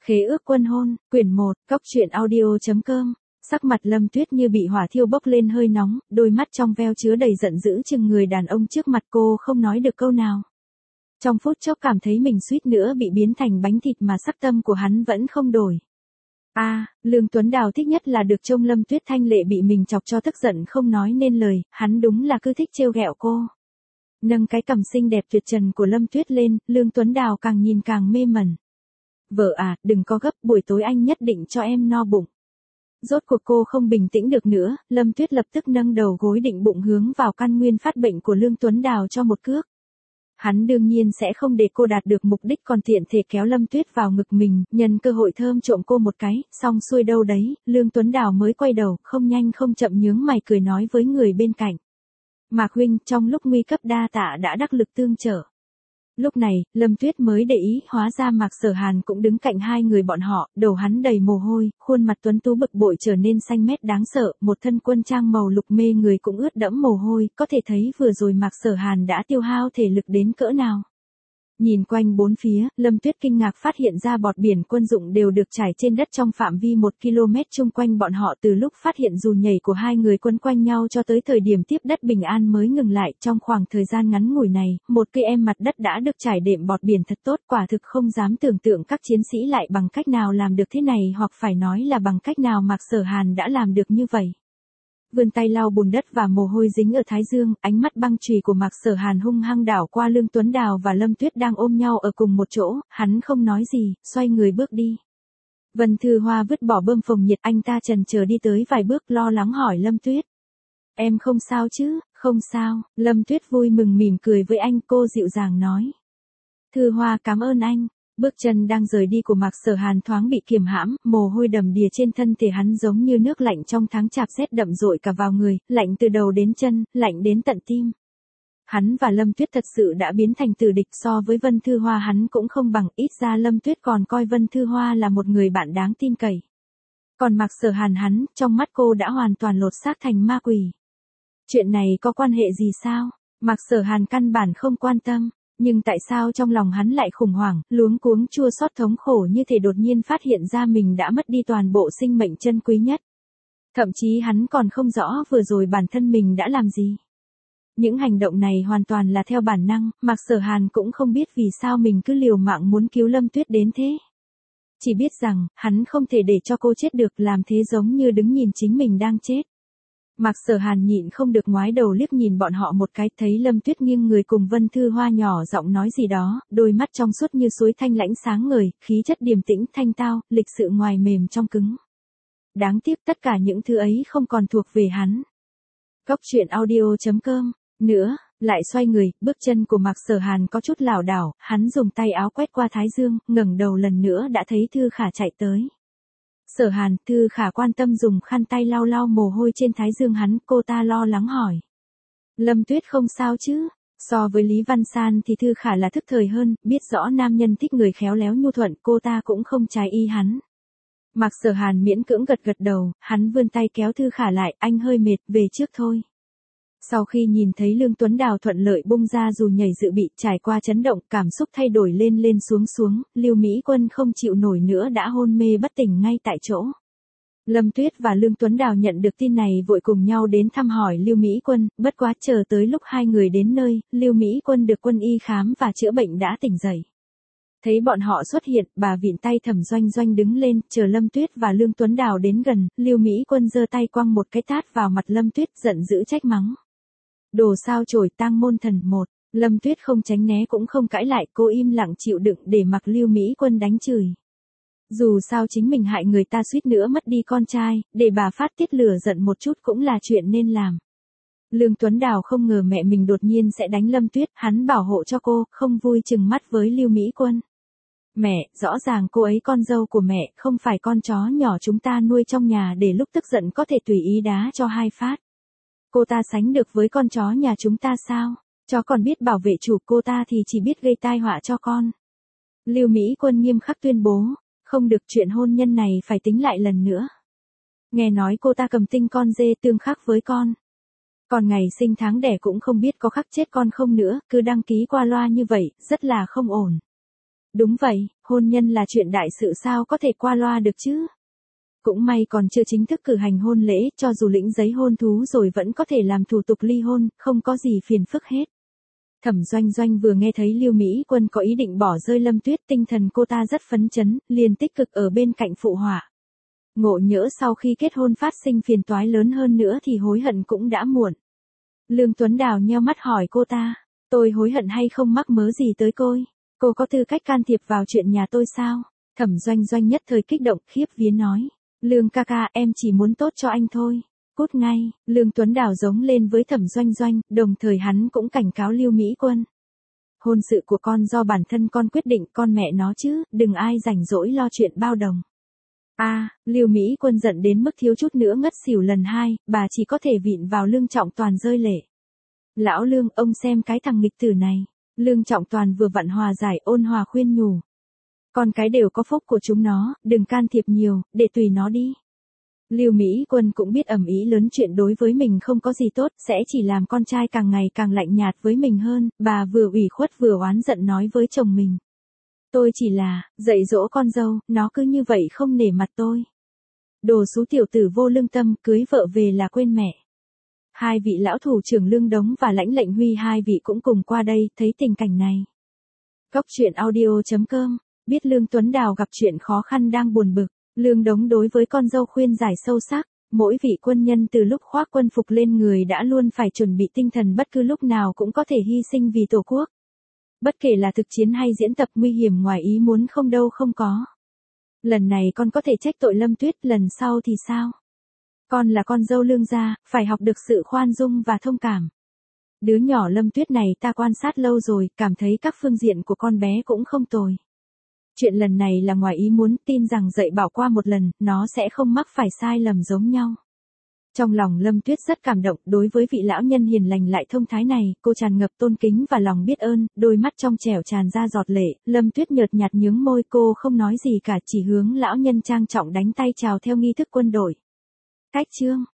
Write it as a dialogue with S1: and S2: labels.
S1: Khế ước quân hôn, quyển 1, Cóc truyện audio.com. Sắc mặt Lâm Tuyết như bị hỏa thiêu bốc lên hơi nóng, đôi mắt trong veo chứa đầy giận dữ chừng người đàn ông trước mặt cô không nói được câu nào. Trong phút chốc cảm thấy mình suýt nữa bị biến thành bánh thịt mà sắc tâm của hắn vẫn không đổi. Lương Tuấn Đào thích nhất là được trông Lâm Tuyết thanh lệ bị mình chọc cho tức giận không nói nên lời, hắn đúng là cứ thích trêu ghẹo cô. Nâng cái cằm xinh đẹp tuyệt trần của Lâm Tuyết lên, Lương Tuấn Đào càng nhìn càng mê mẩn. Vợ à, đừng có gấp, buổi tối anh nhất định cho em no bụng. Rốt cuộc cô không bình tĩnh được nữa, Lâm Tuyết lập tức nâng đầu gối định bụng hướng vào căn nguyên phát bệnh của Lương Tuấn Đào cho một cước. Hắn đương nhiên sẽ không để cô đạt được mục đích còn tiện thể kéo Lâm Tuyết vào ngực mình, nhân cơ hội thơm trộm cô một cái, xong xuôi đâu đấy, Lương Tuấn Đào mới quay đầu, không nhanh không chậm nhướng mày cười nói với người bên cạnh. Mạc huynh, trong lúc nguy cấp đa tạ đã đắc lực tương trợ. Lúc này, Lâm Tuyết mới để ý, hóa ra Mạc Sở Hàn cũng đứng cạnh hai người bọn họ, đầu hắn đầy mồ hôi, khuôn mặt tuấn tú bực bội trở nên xanh mét đáng sợ, một thân quân trang màu lục mê người cũng ướt đẫm mồ hôi, có thể thấy vừa rồi Mạc Sở Hàn đã tiêu hao thể lực đến cỡ nào. Nhìn quanh bốn phía, Lâm Tuyết kinh ngạc phát hiện ra bọt biển quân dụng đều được trải trên đất trong phạm vi 1 km chung quanh bọn họ từ lúc phát hiện dù nhảy của hai người quấn quanh nhau cho tới thời điểm tiếp đất bình an mới ngừng lại. Trong khoảng thời gian ngắn ngủi này, một cây em mặt đất đã được trải đệm bọt biển thật tốt, quả thực không dám tưởng tượng các chiến sĩ lại bằng cách nào làm được thế này, hoặc phải nói là bằng cách nào Mạc Sở Hàn đã làm được như vậy. Vươn tay lau bùn đất và mồ hôi dính ở thái dương, ánh mắt băng chùy của Mạc Sở Hàn hung hăng đảo qua Lương Tuấn Đào và Lâm Tuyết đang ôm nhau ở cùng một chỗ, hắn không nói gì, xoay người bước đi. Vân Thư Hoa vứt bỏ bơm phồng nhiệt, anh ta chần chờ đi tới vài bước lo lắng hỏi Lâm Tuyết. Em không sao chứ? Không sao, Lâm Tuyết vui mừng mỉm cười với anh, cô dịu dàng nói. Thư Hoa cảm ơn anh. Bước chân đang rời đi của Mạc Sở Hàn thoáng bị kiềm hãm, mồ hôi đầm đìa trên thân thể hắn giống như nước lạnh trong tháng chạp rét đậm dội cả vào người, lạnh từ đầu đến chân, lạnh đến tận tim. Hắn và Lâm Tuyết thật sự đã biến thành tử địch, so với Vân Thư Hoa hắn cũng không bằng, ít ra Lâm Tuyết còn coi Vân Thư Hoa là một người bạn đáng tin cậy. Còn Mạc Sở Hàn hắn, trong mắt cô đã hoàn toàn lột xác thành ma quỷ. Chuyện này có quan hệ gì sao? Mạc Sở Hàn căn bản không quan tâm. Nhưng tại sao trong lòng hắn lại khủng hoảng, luống cuống chua xót thống khổ như thể đột nhiên phát hiện ra mình đã mất đi toàn bộ sinh mệnh chân quý nhất. Thậm chí hắn còn không rõ vừa rồi bản thân mình đã làm gì. Những hành động này hoàn toàn là theo bản năng, Mạc Sở Hàn cũng không biết vì sao mình cứ liều mạng muốn cứu Lâm Tuyết đến thế. Chỉ biết rằng, hắn không thể để cho cô chết được, làm thế giống như đứng nhìn chính mình đang chết. Mạc Sở Hàn nhịn không được ngoái đầu liếc nhìn bọn họ một cái, thấy Lâm Tuyết nghiêng người cùng Vân Thư Hoa nhỏ giọng nói gì đó, đôi mắt trong suốt như suối thanh lãnh sáng ngời, khí chất điềm tĩnh thanh tao, lịch sự ngoài mềm trong cứng. Đáng tiếc tất cả những thứ ấy không còn thuộc về hắn. Cóc truyện audio.com. Nữa, lại xoay người, bước chân của Mạc Sở Hàn có chút lảo đảo, hắn dùng tay áo quét qua thái dương, ngẩng đầu lần nữa đã thấy Thư Khả chạy tới. Sở Hàn, Thư Khả quan tâm dùng khăn tay lau lau mồ hôi trên thái dương hắn, cô ta lo lắng hỏi. Lâm Tuyết không sao chứ? So với Lý Văn San thì Thư Khả là thức thời hơn, biết rõ nam nhân thích người khéo léo nhu thuận, cô ta cũng không trái ý hắn. Mạc Sở Hàn miễn cưỡng gật gật đầu, hắn vươn tay kéo Thư Khả lại, anh hơi mệt, về trước thôi. Sau khi nhìn thấy Lương Tuấn Đào thuận lợi bung ra dù nhảy dự bị, trải qua chấn động, cảm xúc thay đổi lên lên xuống xuống, Lưu Mỹ Quân không chịu nổi nữa đã hôn mê bất tỉnh ngay tại chỗ. Lâm Tuyết và Lương Tuấn Đào nhận được tin này vội cùng nhau đến thăm hỏi Lưu Mỹ Quân, bất quá chờ tới lúc hai người đến nơi, Lưu Mỹ Quân được quân y khám và chữa bệnh đã tỉnh dậy. Thấy bọn họ xuất hiện, bà vịn tay Thẩm Doanh Doanh đứng lên, chờ Lâm Tuyết và Lương Tuấn Đào đến gần, Lưu Mỹ Quân giơ tay quăng một cái tát vào mặt Lâm Tuyết, giận dữ trách mắng. Đồ sao chổi tang môn thần một. Lâm Tuyết không tránh né cũng không cãi lại, cô im lặng chịu đựng để mặc Lưu Mỹ Quân đánh chửi. Dù sao chính mình hại người ta suýt nữa mất đi con trai, để bà phát tiết lửa giận một chút cũng là chuyện nên làm. Lương Tuấn Đào không ngờ mẹ mình đột nhiên sẽ đánh Lâm Tuyết, hắn bảo hộ cho cô, không vui chừng mắt với Lưu Mỹ Quân. Mẹ, rõ ràng cô ấy con dâu của mẹ, không phải con chó nhỏ chúng ta nuôi trong nhà để lúc tức giận có thể tùy ý đá cho hai phát. Cô ta sánh được với con chó nhà chúng ta sao? Chó còn biết bảo vệ chủ, cô ta thì chỉ biết gây tai họa cho con. Lưu Mỹ Quân nghiêm khắc tuyên bố, không được, chuyện hôn nhân này phải tính lại lần nữa. Nghe nói cô ta cầm tinh con dê tương khắc với con. Còn ngày sinh tháng đẻ cũng không biết có khắc chết con không nữa, cứ đăng ký qua loa như vậy, rất là không ổn. Đúng vậy, hôn nhân là chuyện đại sự sao có thể qua loa được chứ. Cũng may còn chưa chính thức cử hành hôn lễ, cho dù lĩnh giấy hôn thú rồi vẫn có thể làm thủ tục ly hôn, không có gì phiền phức hết. Thẩm Doanh Doanh vừa nghe thấy Lưu Mỹ Quân có ý định bỏ rơi Lâm Tuyết, tinh thần cô ta rất phấn chấn, liền tích cực ở bên cạnh phụ họa. Ngộ nhỡ sau khi kết hôn phát sinh phiền toái lớn hơn nữa thì hối hận cũng đã muộn. Lương Tuấn Đào nheo mắt hỏi cô ta, tôi hối hận hay không mắc mớ gì tới cô có tư cách can thiệp vào chuyện nhà tôi sao? Thẩm Doanh Doanh nhất thời kích động, khiếp vía nói, Lương ca ca, em chỉ muốn tốt cho anh thôi. Cút ngay, Lương Tuấn Đào giống lên với Thẩm Doanh Doanh, đồng thời hắn cũng cảnh cáo Lưu Mỹ Quân. Hôn sự của con do bản thân con quyết định, con mẹ nó chứ, đừng ai rảnh rỗi lo chuyện bao đồng. Lưu Mỹ Quân giận đến mức thiếu chút nữa ngất xỉu lần hai, bà chỉ có thể vịn vào Lương Trọng Toàn rơi lệ. Lão Lương, ông xem cái thằng nghịch tử này. Lương Trọng Toàn vừa vặn hòa giải, ôn hòa khuyên nhủ. Con cái đều có phúc của chúng nó, đừng can thiệp nhiều, để tùy nó đi. Lưu Mỹ Quân cũng biết ầm ĩ lớn chuyện đối với mình không có gì tốt, sẽ chỉ làm con trai càng ngày càng lạnh nhạt với mình hơn, bà vừa ủy khuất vừa oán giận nói với chồng mình. Tôi chỉ là, dạy dỗ con dâu, nó cứ như vậy không nể mặt tôi. Đồ xú tiểu tử vô lương tâm, cưới vợ về là quên mẹ. Hai vị lão thủ trưởng Lương Đống và Lãnh Lệnh Huy hai vị cũng cùng qua đây, thấy tình cảnh này. Góc truyện audio.com, biết Lương Tuấn Đào gặp chuyện khó khăn đang buồn bực, Lương Đống đối với con dâu khuyên giải sâu sắc, mỗi vị quân nhân từ lúc khoác quân phục lên người đã luôn phải chuẩn bị tinh thần bất cứ lúc nào cũng có thể hy sinh vì Tổ quốc. Bất kể là thực chiến hay diễn tập, nguy hiểm ngoài ý muốn không đâu không có. Lần này con có thể trách tội Lâm Tuyết, lần sau thì sao? Con là con dâu Lương gia, phải học được sự khoan dung và thông cảm. Đứa nhỏ Lâm Tuyết này ta quan sát lâu rồi, cảm thấy các phương diện của con bé cũng không tồi. Chuyện lần này là ngoài ý muốn, tin rằng dạy bảo qua một lần, nó sẽ không mắc phải sai lầm giống nhau. Trong lòng Lâm Tuyết rất cảm động, đối với vị lão nhân hiền lành lại thông thái này, cô tràn ngập tôn kính và lòng biết ơn, đôi mắt trong trẻo tràn ra giọt lệ, Lâm Tuyết nhợt nhạt nhướng môi, cô không nói gì cả, chỉ hướng lão nhân trang trọng đánh tay chào theo nghi thức quân đội. Cách chương